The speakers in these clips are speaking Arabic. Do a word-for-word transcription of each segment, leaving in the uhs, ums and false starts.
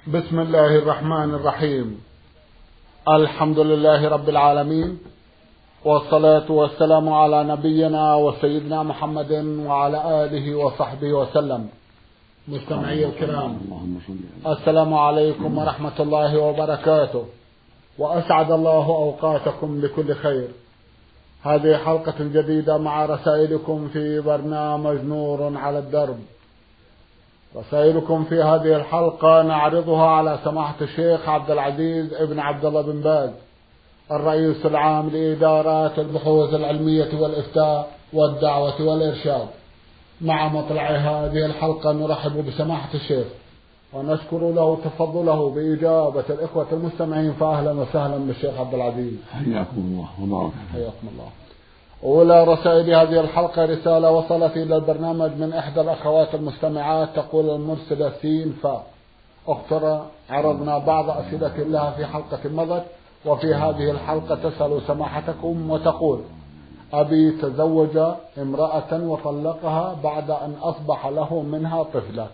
بسم الله الرحمن الرحيم. الحمد لله رب العالمين، والصلاة والسلام على نبينا وسيدنا محمد وعلى آله وصحبه وسلم. مستمعي الكرام، السلام عليكم ورحمة الله وبركاته، وأسعد الله أوقاتكم بكل خير. هذه حلقة جديدة مع رسائلكم في برنامج نور على الدرب. رسائلكم في هذه الحلقة نعرضها على سماحة الشيخ عبد العزيز ابن عبد الله بن باز، الرئيس العام لإدارات البحوث العلمية والإفتاء والدعوة والإرشاد. مع مطلع هذه الحلقة نرحب بسماحة الشيخ ونشكر له تفضله بإجابة الإخوة المستمعين، فأهلا وسهلا بالشيخ عبد العزيز. حياكم الله وبارك حياكم الله. أولى رسائل هذه الحلقة رسالة وصلت إلى البرنامج من إحدى الأخوات المستمعات، تقول المرسلة سين فا: أختنا، عرضنا بعض أسئلة لها في حلقة مضت، وفي هذه الحلقة تسأل سماحتكم وتقول: أبي تزوج امرأة وطلقها بعد أن أصبح له منها طفلة،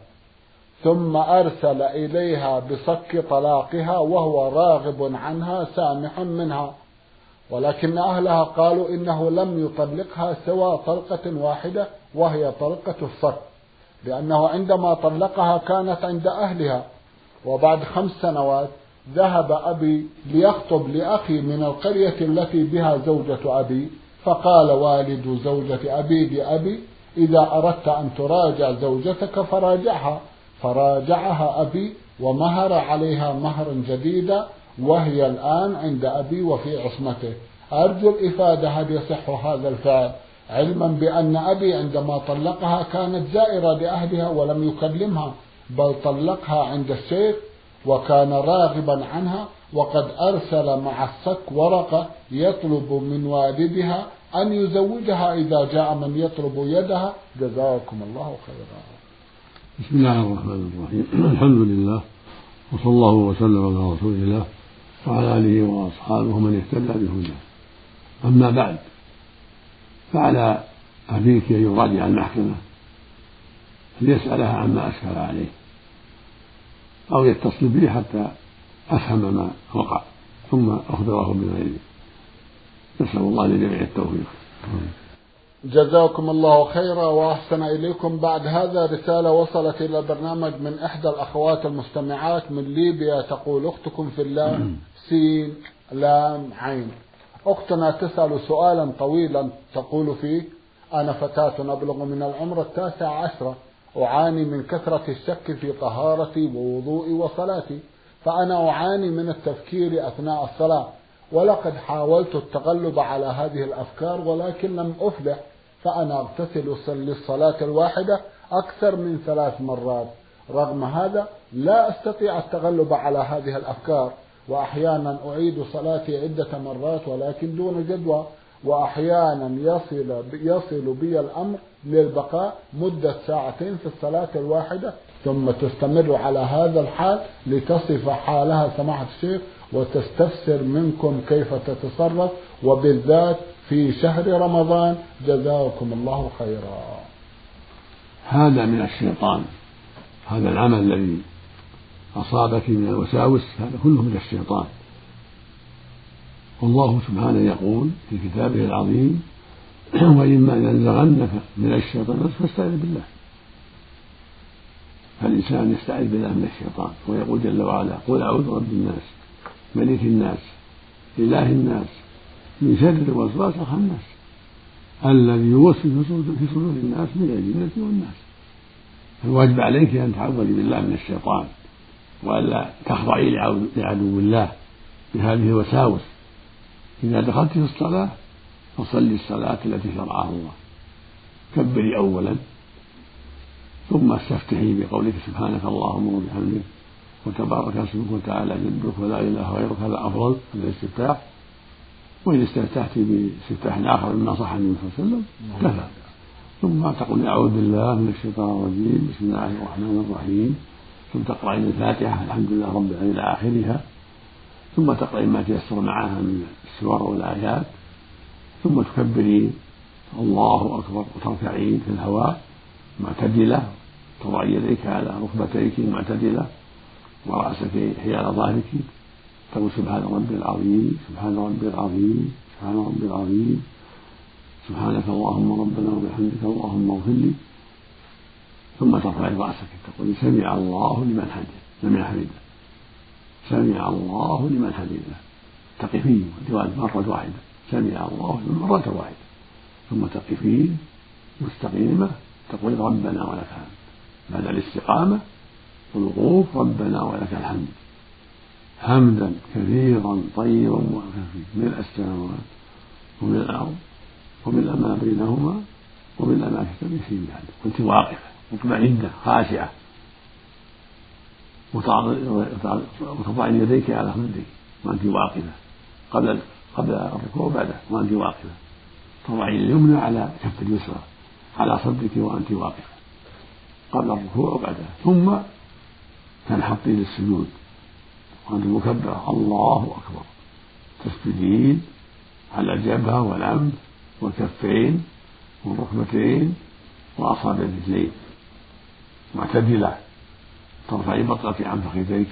ثم أرسل إليها بصك طلاقها وهو راغب عنها سامح منها، ولكن أهلها قالوا إنه لم يطلقها سوى طلقة واحدة وهي طلقة الصك، لأنه عندما طلقها كانت عند أهلها. وبعد خمس سنوات ذهب أبي ليخطب لأخي من القرية التي بها زوجة أبي، فقال والد زوجة أبي لأبي: إذا أردت أن تراجع زوجتك فراجعها. فراجعها أبي ومهر عليها مهرا جديدا، وهي الآن عند أبي وفي عصمته. أرجو الإفادة، هل يصح هذا الفعل، علما بأن أبي عندما طلقها كانت زائرة لأهلها ولم يكلمها، بل طلقها عند الشيخ وكان راغبا عنها، وقد أرسل مع الصك ورقة يطلب من والدها أن يزوجها إذا جاء من يطلب يدها. جزاكم الله خيرا. بسم الله الرحمن الرحيم. الحمد لله، وصلى الله وسلم على رسول الله وعلى آله وأصحابه من اهتدى بهداه. أما بعد، فعلى أبيك أن يراجع المحكمة ليسألها عما أشكل عليه، أو يتصل بي حتى أفهم ما وقع ثم أخبره بما يلي. نسأل الله لجميع التوفيق. جزاكم الله خيرا وأحسن إليكم. بعد هذا رسالة وصلت إلى البرنامج من إحدى الأخوات المستمعات من ليبيا، تقول: أختكم في الله سين لام عين. أختنا تسأل سؤالا طويلا تقول فيه: أنا فتاة أبلغ من العمر التاسع عشرة، أعاني من كثرة الشك في طهارتي ووضوئي وصلاتي، فأنا أعاني من التفكير أثناء الصلاة، ولقد حاولت التغلب على هذه الأفكار ولكن لم أفلح، فأنا أغتسل للصلاة الواحدة أكثر من ثلاث مرات، رغم هذا لا أستطيع التغلب على هذه الأفكار، وأحيانا أعيد صلاتي عدة مرات ولكن دون جدوى، وأحيانا يصل يصل بي الأمر للبقاء مدة ساعتين في الصلاة الواحدة ثم تستمر على هذا الحال، لتصف حالها سماحة الشيخ وتستفسر منكم كيف تتصرف، وبالذات في شهر رمضان. جزاكم الله خيرا. هذا من الشيطان، هذا العمل الذي أصابك من الوساوس هذا كله من الشيطان. والله سبحانه يقول في كتابه العظيم: وإما ينزغنك من الشيطان فاستعذ بالله. فالإنسان يستعذ بالله من الشيطان، ويقول جل وعلا: قل أعوذ برب الناس ملك الناس إله الناس من شر الوسواس الخناس الذي يوسوس في صدور الناس من الجنة والناس. فالواجب عليك أن تعوذي بالله من الشيطان، وألا تخضعي لعدو الله بهذه الوساوس. إذا دخلت في الصلاة فصلي الصلاة التي شرعها الله، كبري أولا ثم استفتحي بقولك: سبحانك اللهم وبحمدك وتبارك اسمك وتعالى جدك ولا إله غيرك. هذا أفضل من الاستفتاح. وإن استفتحت باستفتاح آخر مما صح النبي صلى الله عليه وسلم كفى. ثم تقول: أعوذ بالله من الشيطان الرجيم، بسم الله الرحمن الرحيم، ثم تقرأين الفاتحة الحمد لله رب العالمين إلى آخرها، ثم تقرأين ما تيسر معها من السور والآيات، ثم تكبرين الله أكبر وتركعين في الهواء معتدلة، تضع يديك على ركبتيك معتدلة، ورأسك حيال ظهرك، تقول سبحان ربي العظيم سبحان ربي العظيم سبحان ربي العظيم، سبحانك اللهم ربنا وبحمدك اللهم اغفر لي. ثم ترفع رأسك تقول سمع الله لمن حمده لمن حمده سمع الله لمن حمده، تقفين مرة واحدة سمع الله مرة واحدة، ثم تقفين مستقيمة تقول ربنا ولك الحمد. بعد الاستقامة والوقوف ربنا ولك الحمد حمدا كثيرا طيبا مباركا فيه ملء السماوات وملء الأرض وملء ما بينهما وملء ما تشتهي فيه بعد. كنت واقفة مطمئنة خاشعة وتضعين يديك على خدك وأنت واقفة قبل قبل الركوع وبعده وأنت واقفة، تضعين اليمنى على كف اليسرى على صدرك وأنت واقفة قبل الركوع وبعده، ثم تنحطين للسجود وأنت مكبرة الله أكبر، تسجدين على الجبهة والأنف والكفين والركبتين وأصابع الرجلين معتدلة، ترفعي بطنك عن فخذيك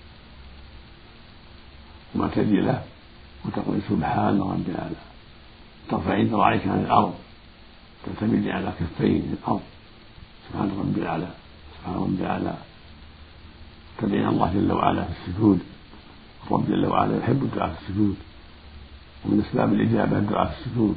معتدلة وتقول سبحان ربي الأعلى، ترفعين ذراعيك عن الأرض تعتمدي على كفين الأرض سبحان ربي الأعلى سبحان ربي الأعلى، تدعين الله جل وعلا في السجود. الرب جل وعلا يحب الدعاء في السجود، ومن أسباب الإجابة الدعاء في السجود.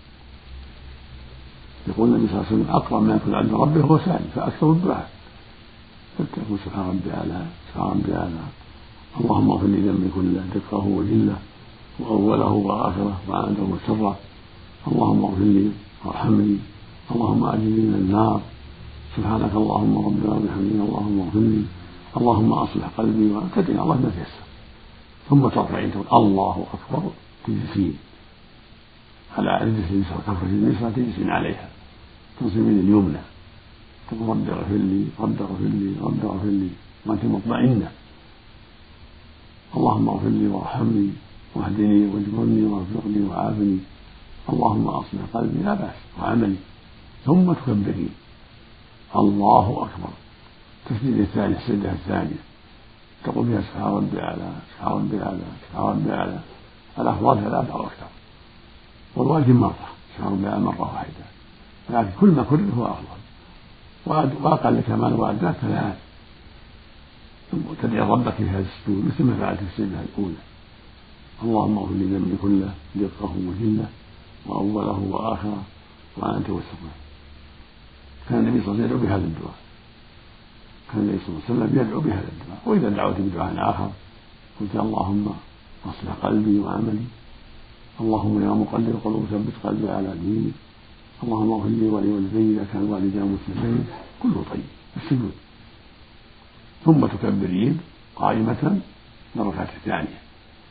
يقول النبي صلى الله عليه وسلم أقرب ما يكون عند ربه هو ساجد فأكثر الدعاء، فتقول سبحان ربي الأعلى سبحان ربي الأعلى اللهم اغفر لي ذنبي كله دقه وجله وأوله وآخره وعاده وسره، اللهم اغفر لي وارحمني اللهم أجرني من النار، سبحانك اللهم ربنا وبحمدك اللهم اغفر لي، اللهم أصلح قلبي، وتدعي الله ما تيسر. ثم ترفعين الله أكبر تجلسين على رجلك اليسرى كفرة اليسرى تجلسين عليها تنصبين اليمنى تقول رب اغفر لي رب اغفر لي رب اغفر لي وأنت مطمئنة، اللهم اغفر لي وارحمني واهدني واجبرني وارزقني وعافني، اللهم أصلح قلبي لا بأس وعملي. ثم تكبرين الله أكبر تسجد الثاني السجدة الثانية تقول فيها سبحان ربي الأعلى سبحان ربي الأعلى سبحان ربي الأعلى، الأفضل ثلاثة أو أكثر والواجب مرة سبحان ربي الأعلى مرة واحدة، لكن كل ما كرر هو أفضل، وأقل كمان وأدنى ثلاث. ثم تدعي ربك في هذا السجود مثل ما فعلت في السجدة الأولى، اللهم اغفر لي ذنبي كله دقه وجله وأوله وآخره وأنت وسطه. كان النبي صلى الله عليه وسلم يدعو بهذا الدعاء، كان النبي صلى الله عليه وسلم يدعو بهذا الدعاء. وإذا دعوت بدعاء آخر قلت اللهم أصلح قلبي وعملي، اللهم يا مقلب القلوب ثبت قلبي على دينك، اللهم اغفر لي ولوالدي إذا كان والدي مسلمين، كله طيب السجود. ثم تكبرين قائمة للركعة الثانية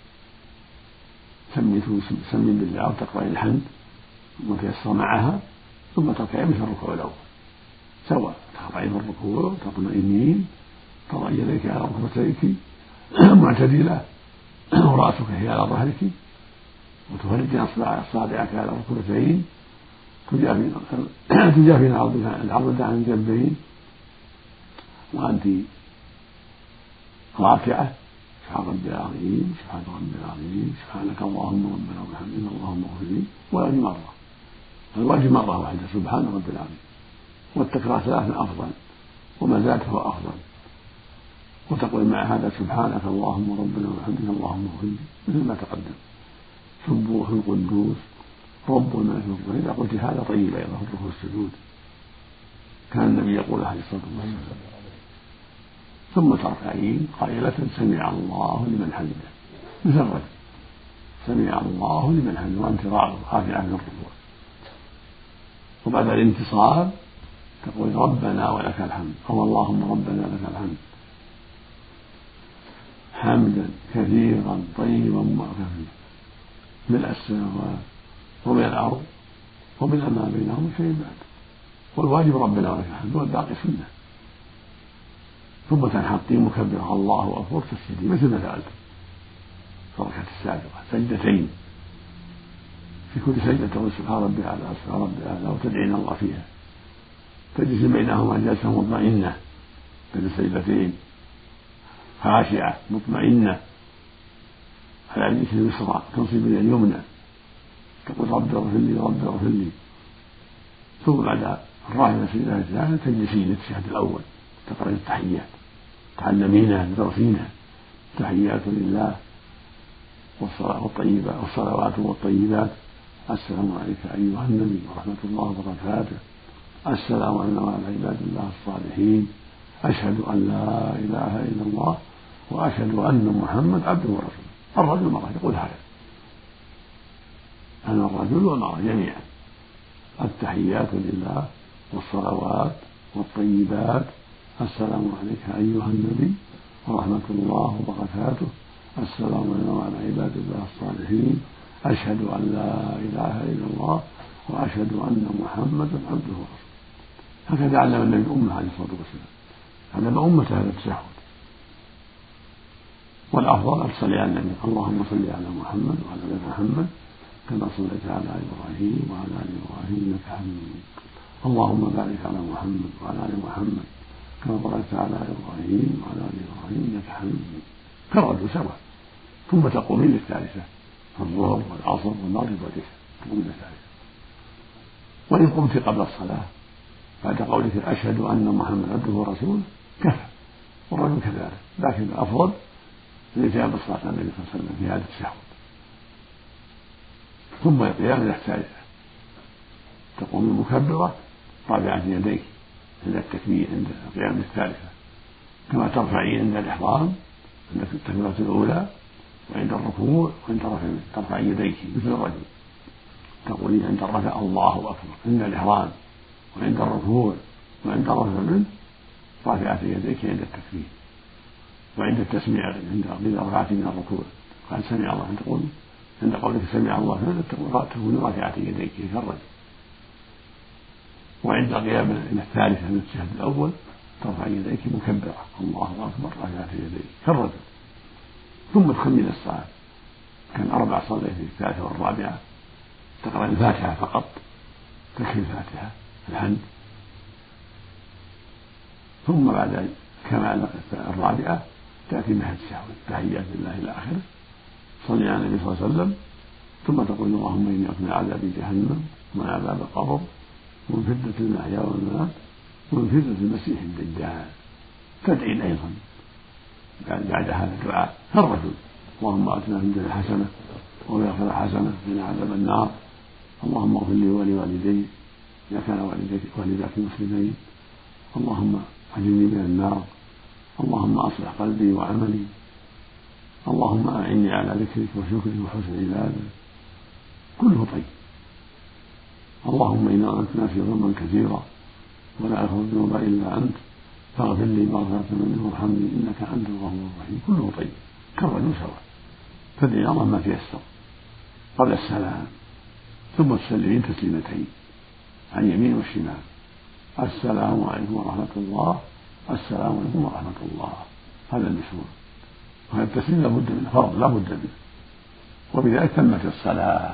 سمي بالله وتقرأين الحمد وتيسر معها، ثم تركعين مثل الركوع الأول سواء، تخضعين في الركوع تطمئنين تضعين يديك على ركبتيك معتدلة ورأسك هي على ظهرك وتفرجين أصابعك على ركبتين تجافين العرض عن الجنبين وأنت راكعة سبحان ربي العظيم سبحان ربي العظيم سبحانك اللهم ربنا وبحمدك اللهم اغفر لي، والواجب مرة الواجب مرة واحدة سبحان ربي العظيم، والتكرار ثلاثا أفضل وما زاد فهو أفضل، وتقول مع هذا سبحانك اللهم ربنا وبحمدك اللهم اغفر لي مثل ما تقدم سبوح القدوس ربنا في الظهر. إذا قلت هذا طيب أيضا في الركوع والسجود، كان النبي يقول عليه الصلاة والسلام. ثم تركعين قائلة سمع الله لمن حمده مثل الرجل سمع الله لمن حمده وأنت رافعة من الركوع، وبعد الانتصاب تقول ربنا ولك الحمد أو اللهم ربنا لك الحمد حمدا كثيرا طيبا مباركا فيه ملء السماوات وملء الأرض وملء ما بينهم شيء بعد، والواجب ربنا ولك الحمد والباقي سنة. ثم تنحطين مكبرة الله أكبر تسجدين مثل ما فعلت في الركعة السابقة سجدتين، في كل سجدة تقول سبحان ربي الأعلى سبحان ربي الأعلى وتدعين الله فيها، تجلس بينهما جلسة مطمئنة بين السجدتين خاشعة مطمئنة على يديك اليسرى تنصب اليمنى تقول رب اغفر لي رب اغفر لي. ثم بعد الراحلة في الله تعالى تجلسين للتشهد الأول تقرأ التحيات تعلمينها تدرسينها. تحيات لله والصلاة والطيبات والصلوات والطيبات السلام عليك أيها النبي ورحمة الله وبركاته السلام علينا وعلى عباد الله الصالحين أشهد أن لا إله إلا الله وأشهد أن محمد عبده ورسوله. الرجل والمرأة يقول هذا أنا الرجل والمرأة جميعا التحيات لله والصلوات والطيبات السلام عليك أيها النبي ورحمة الله وبركاته السلام علينا وعلى عباد الله الصالحين أشهد أن لا إله إلا الله وأشهد أن محمدا عبده ورسوله. هكذا علم النبي أمه عليه الصلاة والسلام علم أمته هذا التشهد. والأفضل أن تصلي على النبي اللهم صل على محمد وعلى آل محمد كما صليت على إبراهيم وعلى آل إبراهيم إنك حميد مجيد. اللهم بارك على محمد وعلى آل محمد كما باركت على إبراهيم وعلى آل إبراهيم إنك حميد مجيد. كالرجل سواء. ثم تقومين للثالثة في الظهر والعصر والمغرب والعشاء تقومين للثالثة. وإن قمت قبل الصلاة بعد قولك أشهد أن محمد عبده ورسوله كفى والرجل كذلك. لكن الأفضل الإجابة بالصلاة على النبي صلى الله عليه وسلم في هذا التشهد. ثم القيام إلى الثالثة تقوم مكبرة رافعة يديك عند التكبير عند القيام الثالثة كما ترفعين عند الإحرام عند التكبيرة الأولى وعند الركوع وعند رفع ترفع يديك مثل الرجل تقولين عند الرفع الله أكبر عند الإحرام وعند الركوع وعند رفع منه رافعة يديك عند التكبير وعند التسميع عند إذا رفعت من الركوع قال سمع الله تقول عند قولك سمع الله فلا تكون رافعة يديك كالرجل. وعند القيام إلى الثالثة من التشهد الأول ترفع يديك مكبرة الله أكبر رافعة يديك كالرجل. ثم تكمل الصلاة كان أربع صليت في الثالثة والرابعة تقرأ الفاتحة فقط تكفي الفاتحة الحمد. ثم بعد كمال الرابعة تأتي بها التشهد تحيات لله إلى آخره صلي على النبي صلى الله عليه وسلم. ثم تقول اللهم إني أعوذ من عذاب جهنم ومن عذاب القبر ومن فتنة المحيا والممات ومن فتنة المسيح الدجال. تدعي أيضا بعد هذا الدعاء كالرجل اللهم آتنا في الدنيا حسنة وفي الآخرة حسنة وقنا عذاب النار اللهم اغفر لي ولوالدي إذا كان والداك مسلمين اللهم أجرني من النار اللهم أصلح قلبي وعملي اللهم أعني على ذكرك وشكرك وحسن عبادتك كله طيب. اللهم إنا ظلمت نفسي ظلما كثيرا ولا يغفر الذنوب إلا أنت فاغفر لي مغفرة منك وارحمني إنك أنت الغفور الرحيم كله طيب كالرجل سواء. فادعي الله ما تيسر قبل السلام ثم تسلمين تسليمتين عن اليمين والشمال السلام عليكم ورحمة الله السلام عليكم ورحمة الله. هذا المشهور وهذا التسليم لا بد منه فرض لا بد منه وبذلك تمت الصلاة.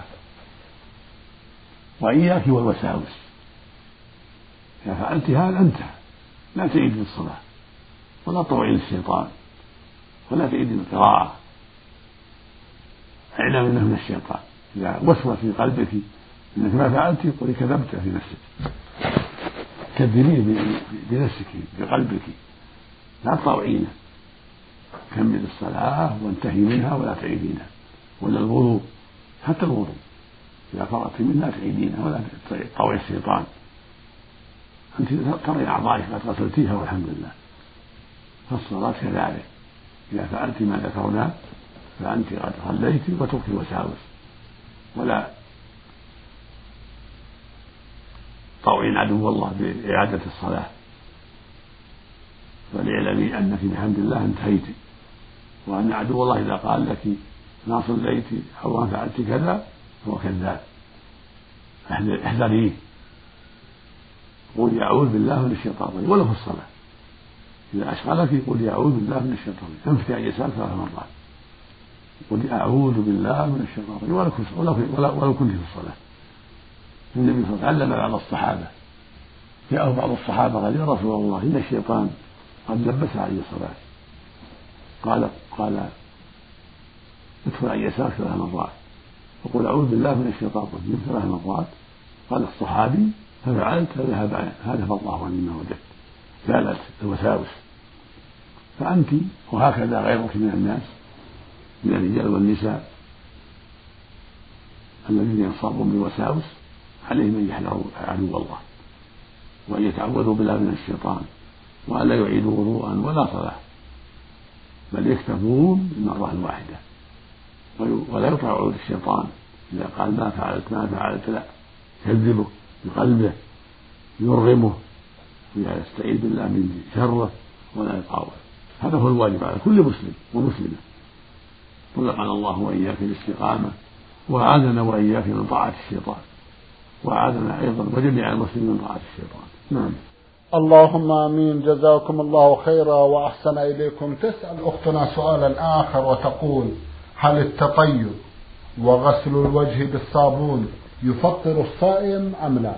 وإياك والوساوس إذا فعلت هذا انتهى لا تعيد الصلاة ولا تطوعين الشيطان ولا تعيد القراءة اعلم انه من الشيطان. إذا وسوس في قلبك انك ما فعلت يقول كذبت في نفسك كذبيه بنفسك بقلبك لا تطوعينه. كمل الصلاة وانتهي منها ولا تعيدينها. ولا الوضوء حتى الوضوء إذا فرغت منها تعيدينها ولا تطوعي الشيطان. أنت ترى أعضائك قد غسلتيها والحمد لله. فالصلاة كذلك إذا فعلت ما ذكرنا فأنت قد صليت وترك الوساوس ولا طوعين عدو الله بإعادة الصلاة. فليعلمي أنك بحمد الله انتهيت وأن عدو الله إذا قال لك ما صليت أو ما فعلت كذا هو كذاب احذريه. قولي أعوذ بالله من الشيطان الرجيم ولو في الصلاة إذا أشغلك قولي أعوذ بالله من الشيطان الرجيم انفثي عن يسارك ثلاث مرات قولي أعوذ بالله من الشيطان الرجيم ولو كنت في الصلاة. النبي صلى الله عليه وسلم علم بعض الصحابة جاءه بعض الصحابة قال يا رسول الله إن الشيطان قد لبس علي الصلاة قال قال ادخل عن يسارك ثلاث مرات وقل أعوذ بالله من الشيطان الرجيم ثلاث مرات. قال الصحابي ففعلت فذهب هذا الله عني ما وجدت، زالت الوساوس. فأنت وهكذا غيرك من الناس من الرجال والنساء الذين يصابون بالوساوس عليهم أن يحذروا عدو الله وأن يتعوذوا بالله من الشيطان وأن لا يعيدوا وضوءا ولا صلاة، بل يكتفون بالمرة الواحدة ولا يطع عود الشيطان إذا قال ما فعلت ما فعلت، لا يكذبه بقلبه يرغمه ويستعيذ بالله من شره ولا يطاول. هذا هو الواجب على كل مسلم ومسلمة. رزقنا الله وإياك الاستقامة وأعاذنا وإياك من طاعة الشيطان وأعاذنا أيضا وجميع المسلمين من طاعة الشيطان. نعم. اللهم آمين. جزاكم الله خيرا وأحسن إليكم. تسأل أختنا سؤالا آخر وتقول: هل التطيب وغسل الوجه بالصابون يفطر الصائم أم لا؟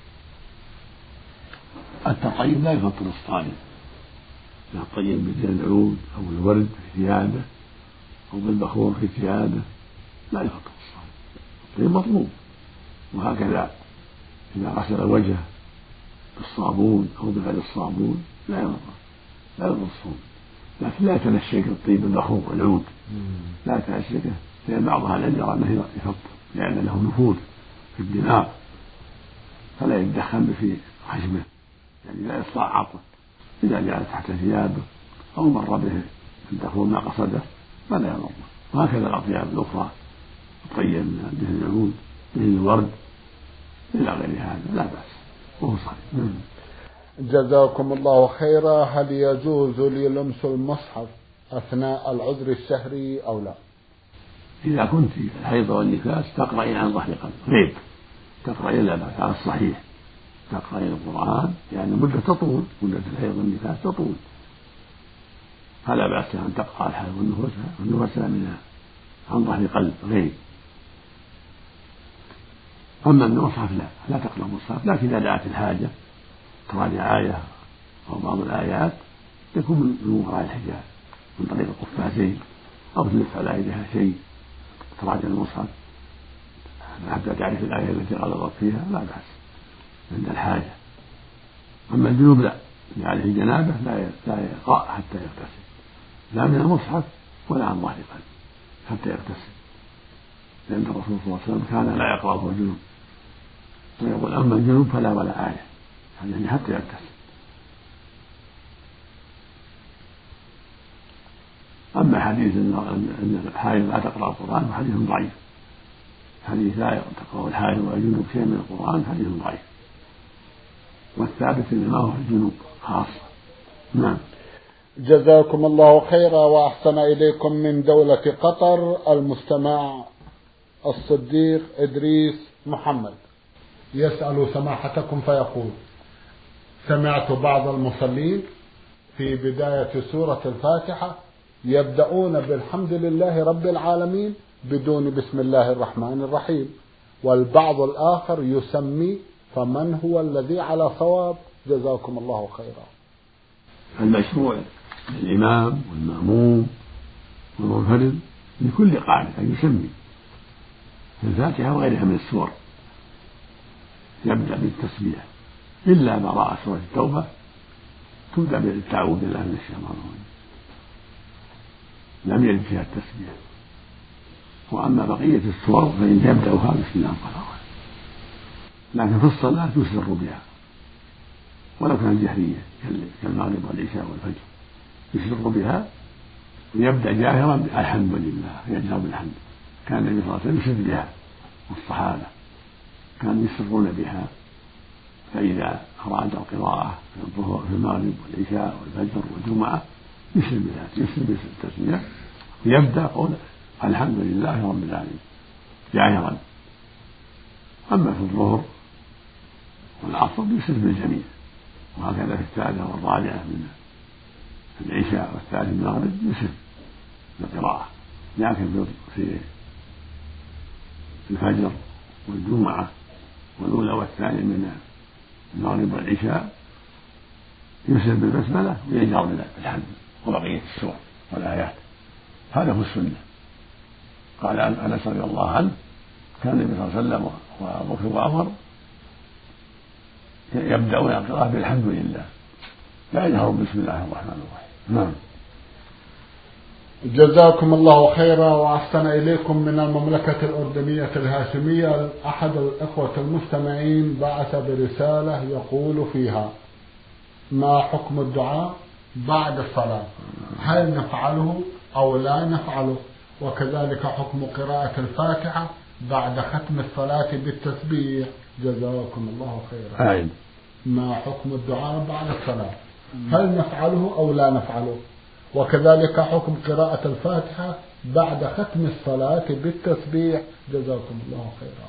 التطيب لا يفطر الصائم، لا الطيب بزيت العود أو الورد في ثيابه أو بالبخور في ثيابه لا يفطر الصائم. الطيب مطلوب، وهكذا إذا غسل وجهه بالصابون أو بغير الصابون لا يضر لا يضر الصوم، لكن لا يتنشك الطيب بالبخور والعود، لا يتنشكه، لأن بعض أهل العلم يرى أنه يفطر لأن له نفوذ في الدماغ فلا يتدخل في حجمه، يعني لا يصلع عطله. إذا جاء تحت ثيابه أو مر به الدخول ما قصده فلا يضر. وهكذا الأطياب الأخرى الطيب من دهن العود دهن الورد إلى غير هذا لا بأس وهو صحيح. جزاكم الله خيرا. هل يجوز لي لمس المصحف أثناء العذر الشهري أو لا؟ إذا كنت الحيض والنفاس تقرأين عن ظهر قلب غيب تقرأين لا بأس على الصحيح، تقرأين القرآن يعني مدة تطول، مدة الحيض والنفاس تطول، فلا بأس أن تقرأ الحيض والنفاس منها عن ظهر قلب غيب. أما المصحف لا لا تقرأ المصحف، لكن إذا دعت الحاجة تراجع آية أو بعض الآيات تكون من وراء الحجاب من طريق القفازين أو تلف على يدها شيء تراجع المصحف حتى تعرف الآية التي غلطت فيها لا بأس عند الحاجة. أما الجنوب لا، اللي عليه جنابه لا يقرأ حتى يغتسل، لا من المصحف ولا عن ظهر قلب حتى يغتسل، لأن الرسول صلى الله عليه وسلم كان لا يقرأ وهو جنوب، ويقول أما الجنوب فلا ولا آية يعني حتى يغتسل. أما حديث أن الحائض لا تقرأ القرآن فحديث ضعيف، حديث لا تقرأ الحائض والجنوب شيء من القرآن حديث ضعيف، والثابت إنما هو الجنوب خاصة. نعم. جزاكم الله خيرا وأحسن إليكم. من دولة قطر المستمع الصديق إدريس محمد يسأل سماحتكم فيقول: سمعت بعض المصلين في بداية سورة الفاتحة يبدأون بالحمد لله رب العالمين بدون بسم الله الرحمن الرحيم، والبعض الآخر يسمي، فمن هو الذي على صواب؟ جزاكم الله خيرا. المشروع للإمام والمأموم والمنفرد لكل قاعدة أن يسمي في الفاتحة وغيرها من السور، يبدأ بالتسبيح إلا براءة سورة التوبة تبدأ بالتعوذ بالله من الشيطان الرجيم، لم يرد فيها التسبيح. وأما بقية السور فإن يبدأها بسم الله الرحمن الرحيم، لكن في الصلاة يسر بها ولو كانت جهرية كالمغرب والعشاء والفجر يسر بها ويبدأ جاهرا الحمد لله يجهر بالحمد. كان النبي صلى الله عليه وسلم يسر بها والصحابة كانوا يسرون بها، فإذا أراد القراءة في الظهر في المغرب والعشاء والفجر والجمعة يسر بها يسر بالتسمية ويبدأ قول الحمد لله رب العالمين جاهرا. أما في الظهر والعصر يسر بالجميع، وهكذا في الثالثة والرابعة من العشاء والثالث من المغرب يسر بالقراءة، لكن في الفجر والجمعة والأولى والثانية من المغرب والعشاء يسر بالبسملة ويجهر بالحمد وبقية السور. والآيات. هذا هو السنة. قال أنس رضي الله عنه كان النبي صلى الله عليه وسلم وأبو بكر وعمر يبدأون القراءة بالحمد لله لا يجهرون بسم الله الرحمن الرحيم. نعم. جزاكم الله خيرا وأحسن إليكم. من المملكة الأردنية الهاشمية أحد الإخوة المستمعين بعث برسالة يقول فيها: ما حكم الدعاء بعد الصلاة؟ هل نفعله أو لا نفعله؟ وكذلك حكم قراءة الفاتحة بعد ختم الصلاة بالتسبيح؟ جزاكم الله خيرا. آمين. ما حكم الدعاء بعد الصلاة؟ هل نفعله أو لا نفعله؟ وكذلك حكم قراءة الفاتحة بعد ختم الصلاة بالتسبيح؟ جزاكم الله خيرا.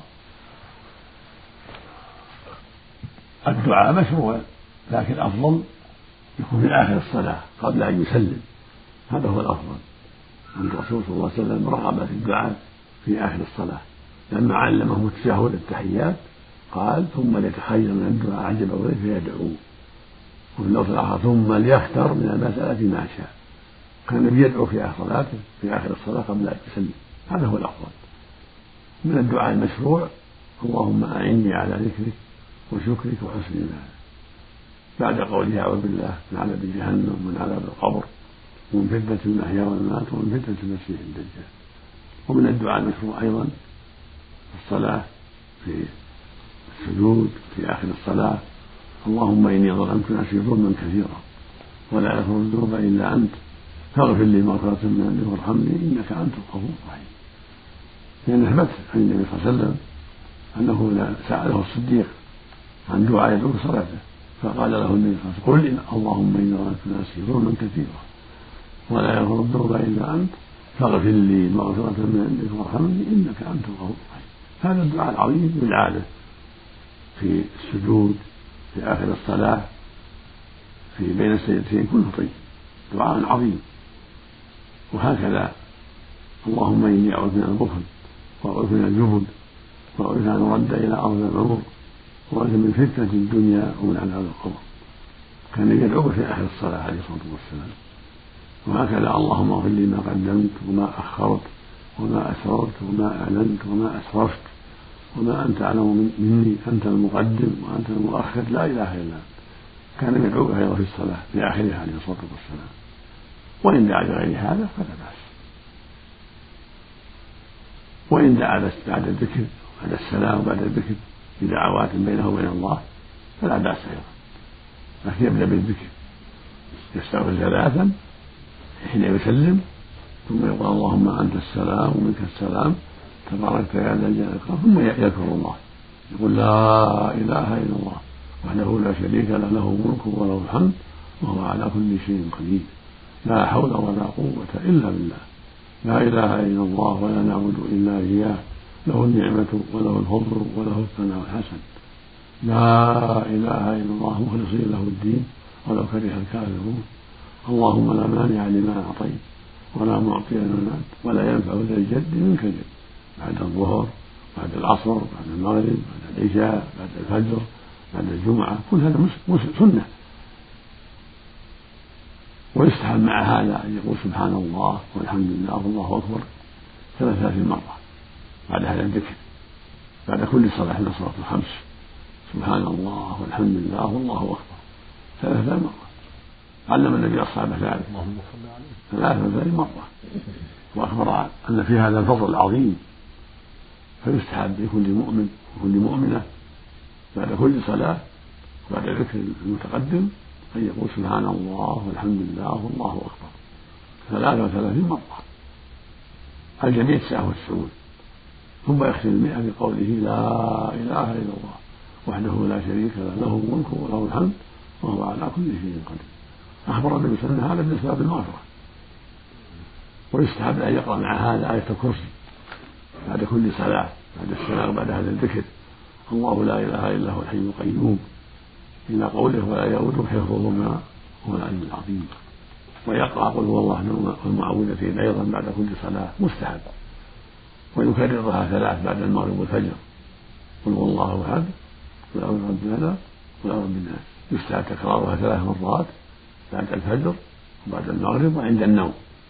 الدعاء مشروع، لكن الأفضل يكون في آخر الصلاة قبل أن يسلم، هذا هو الأفضل. أن الرسول صلى الله عليه وسلم رغب في الدعاء في آخر الصلاة لما علمه التشهد التحيات قال: ثم ليتخير من الدعاء عجب إليه فيدعو. وفي اللفظ الآخر: ثم ليختر من المسألة ما شاء. كان يدعو في آخر صلاته في آخر الصلاة قبل أن يسلم، هذا هو الأفضل. من الدعاء المشروع: اللهم أعني على ذكرك وشكرك وحسن عبادتك، بعد قوله أعوذ بالله من عذاب جهنم ومن عذاب القبر ومن فتنة المحيا والممات ومن فتنة المسيح الدجال. ومن الدعاء المشروع أيضا في الصلاة في السجود في آخر الصلاة: اللهم إني ظلمت نفسي ظلما كثيرا ولا يغفر الذنوب إلا أنت فاغفر لي مغفرة من عندك وارحمني إنك أنت الغفور الرحيم. لأن ثبت عن النبي صلى الله عليه وسلم أنه سأله الصديق عن دعاء يدعو في صلاته فقال له النبي صلى الله عليه وسلم: قل اللهم إني ظلمت نفسي ظلما كثيرا ولا يغفر الذنوب إلا أنت فاغفر لي مغفرة من عندك وارحمني إنك أنت الغفور الرحيم. هذا الدعاء العظيم بالعادة في السجود في آخر الصلاة في بين السجدتين كله طيب، دعاء عظيم. وهكذا: اللهم إني أعوذ من البخل وأعوذ من الجبن وأعوذ أن أرد إلى أرض العمر وأعوذ من فتنة الدنيا ومن عذاب القبر. كان يدعو في آخر الصلاة عليه الصلاة والسلام. وهكذا: اللهم اغفر لي ما قدمت وما أخرت وما أسررت وما أعلنت وما أسرفت وما أنت أعلم مني، أنت المقدم وأنت المؤخر لا إله إلا أنت. كان يدعو أيضا في الصلاة في آخرها عليه الصلاة والسلام. وإن دعا بغير هذا فلا بأس. وإن دعا بس بعد الذكر بعد السلام وبعد الذكر بدعوات بينه وبين الله فلا بأس أيضا، لكن يبدأ بالذكر، يستغفر ثلاثا حين يسلم ثم يقول اللهم أنت السلام ومنك السلام تباركت يا ذا الجلال والإكرام، ثم يذكر الله يقول لا إله إلا الله وحده لا شريك له له الملك وله الحمد وهو على كل شيء قدير لا حول ولا قوة إلا بالله لا إله إلا الله ولا نعبد إلا إياه له النعمة وله الفضل وله الثناء الحسن لا إله إلا الله مخلصين له الدين ولو كره الكافرون. اللهم لا مانع لما أعطيت ولا معطي لما ولا ينفع ذا الجد منك الجد. بعد الظهر بعد العصر بعد المغرب بعد العشاء بعد الفجر بعد الجمعة كل هذا سنة. ويستحب مع هذا أن يقول سبحان الله والحمد لله والله أكبر ثلاثين مرة بعد هذا الذكر بعد كل صلاة من الصلاة الخمس. سبحان الله والحمد لله والله أكبر ثلاثين مرة. علم النبي أصحابه ذلك ثلاثين مرة، وأخبر أن في هذا الفضل العظيم. فيستحب لكل مؤمن وكل مؤمنة بعد كل صلاة بعد ذكر المتقدم أن يقول سبحان الله والحمد لله والله أكبر ثلاثة وثلاثين مرة. الجميع تسعة وتسعون. ثم يختم المئة بقوله لا إله إلا الله وحده لا شريك له له الملك وله الحمد وهو على كل شيء قدير. أخبر النبي صلى الله عليه وسلم هذا بالنسبة للمغفرة. ويستحب أن يقرأ مع هذا آية الكرسي بعد كل صلاة بعد السلام بعد هذا الذكر الله لا إله إلا هو الحي القيوم إلى قوله ولا يؤوده حفظهما هو العلي العظيم. ويقرأ قل هو الله والمعوذتين أيضا بعد كل صلاة مستحب. ويكررها ثلاث بعد المغرب والفجر قل هو الله أحد قل أعوذ برب الفلق قل أعوذ برب الناس. يستحب تكرارها ثلاث مرات بعد الفجر وبعد المغرب وعند النوم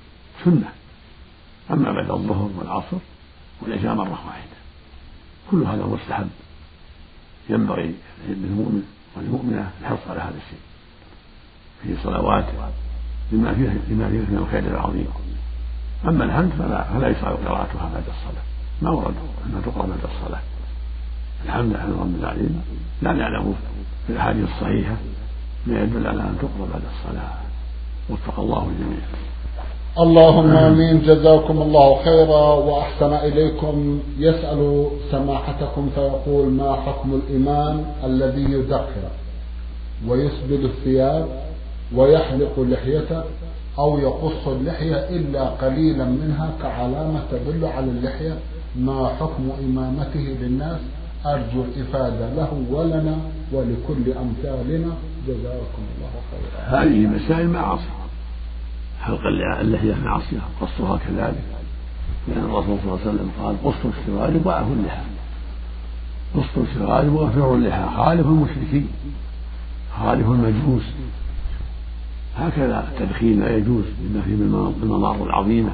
سنة. أما بعد الظهر والعصر والعشاء مرة واحدة، كل هذا مستحب. ينبغي للمؤمن والمؤمنة الحرص على هذا الشيء في صلواته لما فيه لما فيه من الخير العظيم. أما الحمد فلا, فلا يشرع قراءتها بعد الصلاة، ما ورد أنها تقرأ بعد الصلاة. الحمد لله رب العالمين لا نعلم في الأحاديث الصحيحة ما يدل على أن تقرأ بعد الصلاة. وفق الله الجميع. اللهم آمين. جزاكم الله خيرا وأحسن إليكم. يسأل سماحتكم فيقول: ما حكم الإمام الذي يدخن ويسبل الثياب ويحلق لحيته أو يقص اللحية إلا قليلا منها كعلامة تدل على اللحية؟ ما حكم إمامته للناس؟ أرجو الإفادة له ولنا ولكل أمثالنا، جزاكم الله خيرا. هذه مسائل معاصي، حلق اللحية معصية، قصها كذلك، لأن الرسول صلى الله عليه وسلم قال: قصوا الشوارب وأعفوا اللحى. قصوا الشوارب وأوفروا اللحى، خالف المشركين، خالف المجوس. هكذا التدخين لا يجوز لما فيه من المضار العظيمة.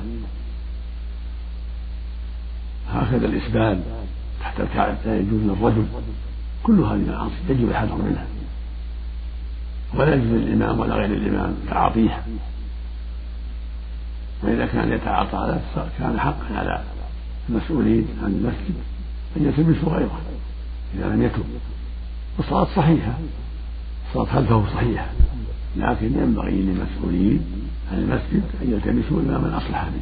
هكذا الإسبال تحت الكعب لا يجوز للرجل. كل هذه المعاصي يجب الحذر منها، ولا يجوز للإمام ولا غير الإمام تعاطيها. وإذا كان يتعاطى على كان حقا على المسؤولين عن المسجد أن يلتمسوا غيره إذا لم يتب. والصلاة صحيحة، الصلاة خلفه صحيحة، لكن ينبغي للمسؤولين عن المسجد أن يلتمسوا إماما أصلح منه.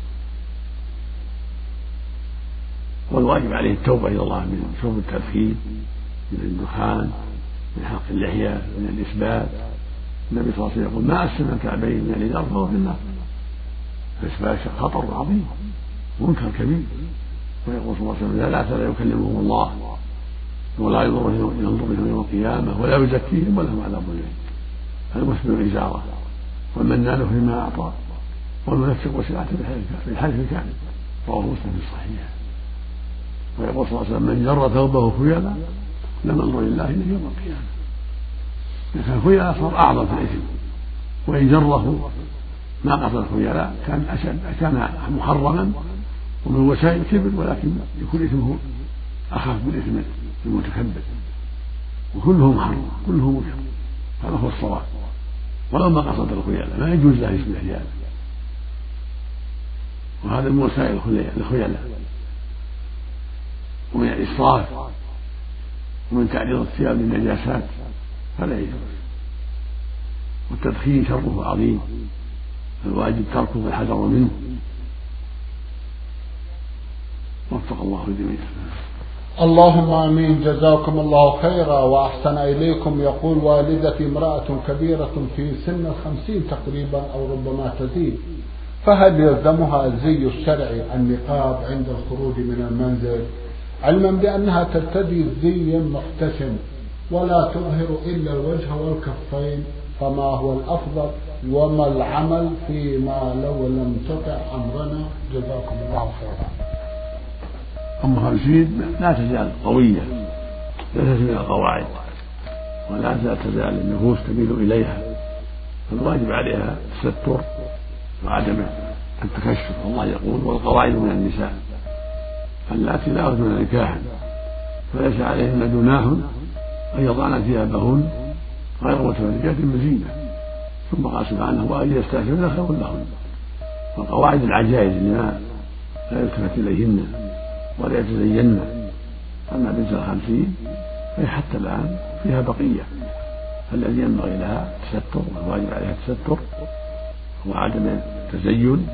والواجب عليه التوبة إلى الله من شرب التدخين، من الدخان، من حلق اللحية، من الإسبال. النبي صلى الله عليه وسلم يقول: ما أسلم الكعبين من الإزار فهو في النار. فإسبال خطر عظيم منكر كبير. ويقول صلى الله عليه وسلم: لا لا يكلمهم الله ولا ينظر إليهم يوم القيامة ولا يزكيهم ولهم عذاب أليم. المسلم إزارة والمنان فيما أعطى والمنفق وسعته بالحلف الكاذب. رواه مسلم في الصحيح. ويقول صلى الله عليه وسلم: من جر ثوبه خيلا لم ينظر الله إليه يوم القيامة. إذا كان خيلا صار أعظم في الإثم، وإن جره ما قصد الخيلاء كان أشد، كان محرما ومن وسائل الكبر، ولكن يكون إثمه أخف من إثم المتكبر. وكله محرم، كله منكر، هذا هو الصواب. ولو ما قصد الخيلاء ما يجوز له اسم الحيال، وهذا من وسائل الخيلاء ومن الإسراف ومن تعريض الثياب للنجاسات، فلا يجوز. والتدخين شره عظيم، الواجب تركه والحذر منه. وفق الله الجميع. اللهم آمين. جزاكم الله خيرا وأحسن إليكم. يقول: والدتي امرأة كبيرة في سن الخمسين تقريبا أو ربما تزيد، فهل يلزمها الزي الشرعي النقاب عند الخروج من المنزل، علما بأنها ترتدي زيا محتشم ولا تظهر إلا الوجه والكفين؟ فما هو الأفضل وما العمل فيما لو لم تطع أمرنا؟ جزاكم الله خيرا. أم خمسين لا تزال قوية، لا تزال القواعد، ولا تزال النفوس تميل إليها، فالواجب عليها التستر وعدم التكشف. الله يقول: والقواعد من النساء اللاتي لا يرجون نكاحا فليس عليهن جناح أن يضعن ثيابهن غير متبرجات بزينة. ثم قال سبحانه: وأن يستأثرن خير لهن. والقواعد العجائز اللي لا يلتفت إليهن ولا يتزين. أما بنت الخمسين فهي حتى الآن فيها بقية، فالذي ينبغي لها التستر، والواجب عليها التستر وعدم التزين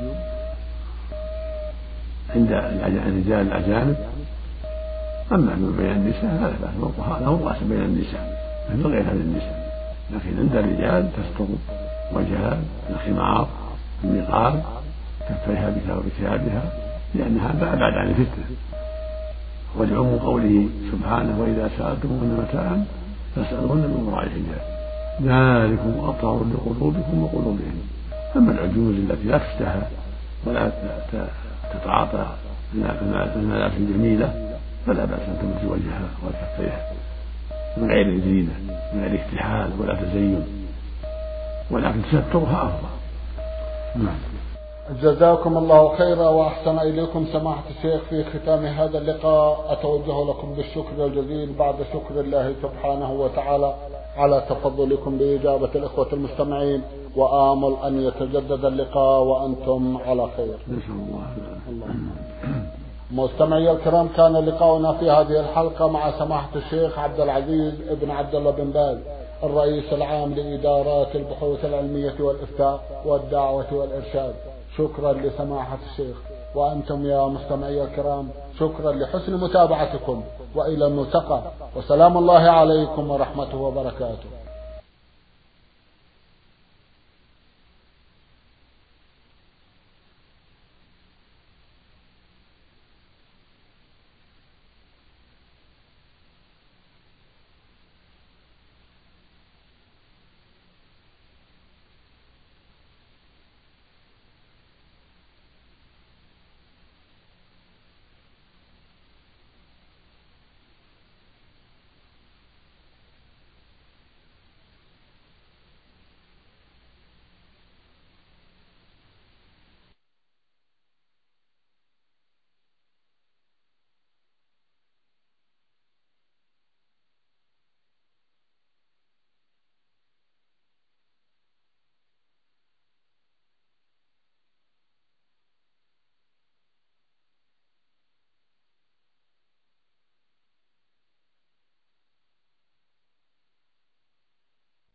عند الرجال الأجانب. أما بين النساء فلا بأس، له بأس بين النساء مثل غير هذه النساء، لكن عند الرجال تستر وجهها بالخمار النقاب، كفيها بثيابها، لأن هذا أبعد عن الفتنة. ولعموم قوله سبحانه: وإذا سألتموهن متاعا فاسألوهن من وراء حجاب ذلكم أطهر لقلوبكم وقلوبهم. أما العجوز التي لا تشتهى ولا تتعاطى الملابس الجميلة فلا بأس أن تمس وجهها وكفيها من غير زينة، من غير اكتحال ولا تزين، ولكن تسترها أفضل. نعم. جزاكم الله خيرا وأحسن إليكم سماحة الشيخ. في ختام هذا اللقاء أتوجه لكم بالشكر الجزيل بعد شكر الله سبحانه وتعالى على تفضلكم بإجابة الإخوة المستمعين، وآمل أن يتجدد اللقاء وأنتم على خير. اللهم مستمعي الكرام، كان لقاؤنا في هذه الحلقة مع سماحة الشيخ عبد العزيز ابن عبد الله بن باز الرئيس العام لإدارات البحوث العلمية والإفتاء والدعوة والإرشاد. شكرا لسماحة الشيخ، وأنتم يا مستمعي الكرام شكرا لحسن متابعتكم، وإلى الملتقى، وسلام الله عليكم ورحمته وبركاته.